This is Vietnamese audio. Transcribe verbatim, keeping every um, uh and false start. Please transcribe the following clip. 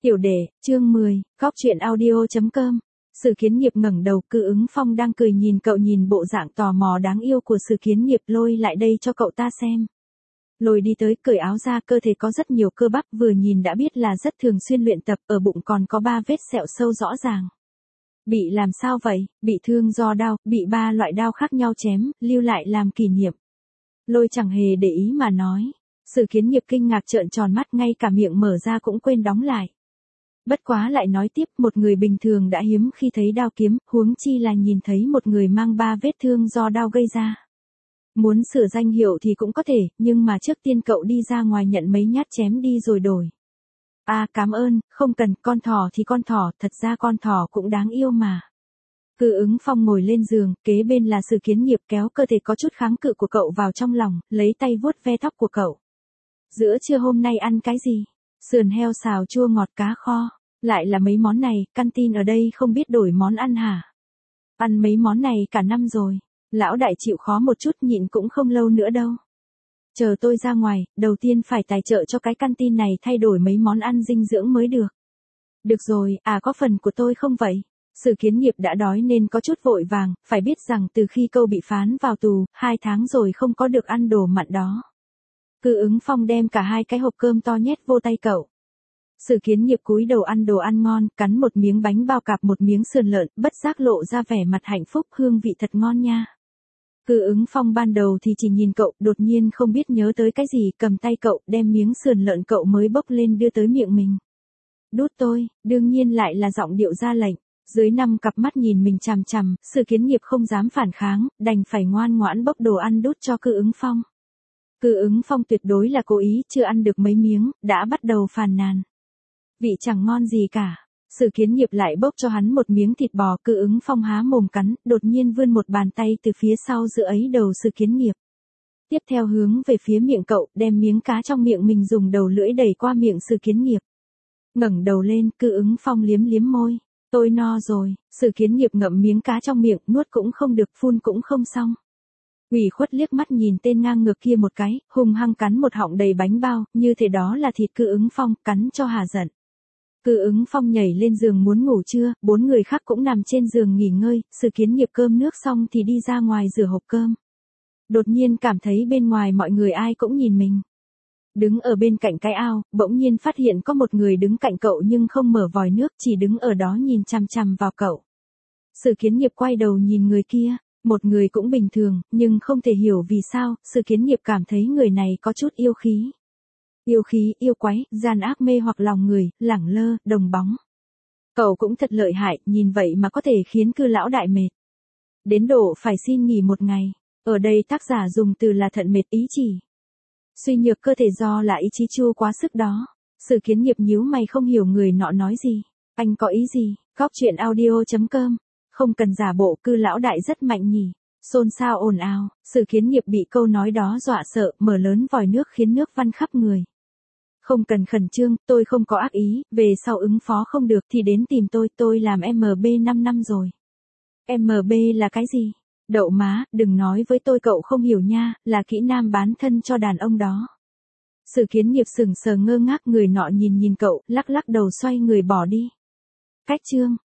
Tiểu đề, chương mười, góc truyện audio chấm com. Sử Kiến Nghiệp ngẩng đầu, Cư Ứng Phong đang cười nhìn cậu, nhìn bộ dạng tò mò đáng yêu của Sử Kiến Nghiệp, lôi lại đây cho cậu ta xem. Lôi đi tới, cởi áo ra, cơ thể có rất nhiều cơ bắp, vừa nhìn đã biết là rất thường xuyên luyện tập, ở bụng còn có ba vết sẹo sâu rõ ràng. Bị làm sao vậy? Bị thương do đao, bị ba loại đao khác nhau chém, lưu lại làm kỷ niệm. Lôi chẳng hề để ý mà nói. Sử Kiến Nghiệp kinh ngạc trợn tròn mắt, ngay cả miệng mở ra cũng quên đóng lại. Bất quá lại nói tiếp, một người bình thường đã hiếm khi thấy đao kiếm, huống chi là nhìn thấy một người mang ba vết thương do đao gây ra. Muốn sửa danh hiệu thì cũng có thể, nhưng mà trước tiên cậu đi ra ngoài nhận mấy nhát chém đi rồi đổi. À cảm ơn, không cần, con thỏ thì con thỏ, thật ra con thỏ cũng đáng yêu mà. Cư Ứng Phong ngồi lên giường, kế bên là Sử Kiến Nghiệp, kéo cơ thể có chút kháng cự của cậu vào trong lòng, lấy tay vuốt ve tóc của cậu. Giữa trưa hôm nay ăn cái gì? Sườn heo xào chua ngọt cá kho. Lại là mấy món này, canteen ở đây không biết đổi món ăn hả? Ăn mấy món này cả năm rồi. Lão đại chịu khó một chút, nhịn cũng không lâu nữa đâu. Chờ tôi ra ngoài, đầu tiên phải tài trợ cho cái canteen này thay đổi mấy món ăn dinh dưỡng mới được. Được rồi, à có phần của tôi không vậy? Sử Kiến Nghiệp đã đói nên có chút vội vàng, phải biết rằng từ khi cậu bị phán vào tù, hai tháng rồi không có được ăn đồ mặn đó. Cư Ứng Phong đem cả hai cái hộp cơm to nhét vô tay cậu. Sử Kiến Nghiệp cúi đầu ăn đồ ăn ngon, cắn một miếng bánh bao cạp, một miếng sườn lợn, bất giác lộ ra vẻ mặt hạnh phúc, hương vị thật ngon nha. Cư Ứng Phong ban đầu thì chỉ nhìn cậu, đột nhiên không biết nhớ tới cái gì, cầm tay cậu, đem miếng sườn lợn cậu mới bốc lên đưa tới miệng mình. Đút tôi, đương nhiên lại là giọng điệu ra lệnh. Dưới năm cặp mắt nhìn mình chằm chằm, Sử Kiến Nghiệp không dám phản kháng, đành phải ngoan ngoãn bốc đồ ăn đút cho Cư Ứng Phong. Cư Ứng Phong tuyệt đối là cố ý, chưa ăn được mấy miếng, đã bắt đầu phàn nàn. Vị chẳng ngon gì cả. Sử Kiến Nghiệp lại bốc cho hắn một miếng thịt bò, Cư Ứng Phong há mồm cắn, đột nhiên vươn một bàn tay từ phía sau giữ ấy đầu Sử Kiến Nghiệp. Tiếp theo hướng về phía miệng cậu, đem miếng cá trong miệng mình dùng đầu lưỡi đẩy qua miệng Sử Kiến Nghiệp. Ngẩng đầu lên, Cư Ứng Phong liếm liếm môi. Tôi no rồi. Sử Kiến Nghiệp ngậm miếng cá trong miệng, nuốt cũng không được, phun cũng không xong. Ủy khuất liếc mắt nhìn tên ngang ngược kia một cái, hung hăng cắn một họng đầy bánh bao, như thế đó là thịt. Cư Ứng Phong, cắn cho hà giận. Cư Ứng Phong nhảy lên giường muốn ngủ trưa, bốn người khác cũng nằm trên giường nghỉ ngơi, Sử Kiến Nghiệp cơm nước xong thì đi ra ngoài rửa hộp cơm. Đột nhiên cảm thấy bên ngoài mọi người ai cũng nhìn mình. Đứng ở bên cạnh cái ao, bỗng nhiên phát hiện có một người đứng cạnh cậu nhưng không mở vòi nước, chỉ đứng ở đó nhìn chằm chằm vào cậu. Sử Kiến Nghiệp quay đầu nhìn người kia, một người cũng bình thường, nhưng không thể hiểu vì sao, Sử Kiến Nghiệp cảm thấy người này có chút yêu khí. Yêu khí, yêu quái, gian ác mê hoặc lòng người, lẳng lơ, đồng bóng. Cậu cũng thật lợi hại, nhìn vậy mà có thể khiến Cư lão đại mệt. Đến độ phải xin nghỉ một ngày. Ở đây tác giả dùng từ là thận mệt ý chỉ. Suy nhược cơ thể do là ý chí chua quá sức đó. Sử Kiến Nghiệp nhíu mày không hiểu người nọ nói gì. Anh có ý gì? Góc truyện audio chấm com. Không cần giả bộ, Cư lão đại rất mạnh nhỉ. Xôn xao ồn ào, Sử Kiến Nghiệp bị câu nói đó dọa sợ, mở lớn vòi nước khiến nước văng khắp người. Không cần khẩn trương, tôi không có ác ý, về sau ứng phó không được thì đến tìm tôi, tôi làm em bê năm năm rồi. em bê là cái gì? Đậu má, đừng nói với tôi cậu không hiểu nha, là kỹ nam bán thân cho đàn ông đó. Sử Kiến Nghiệp sững sờ ngơ ngác, người nọ nhìn nhìn cậu, lắc lắc đầu xoay người bỏ đi. Cách chương.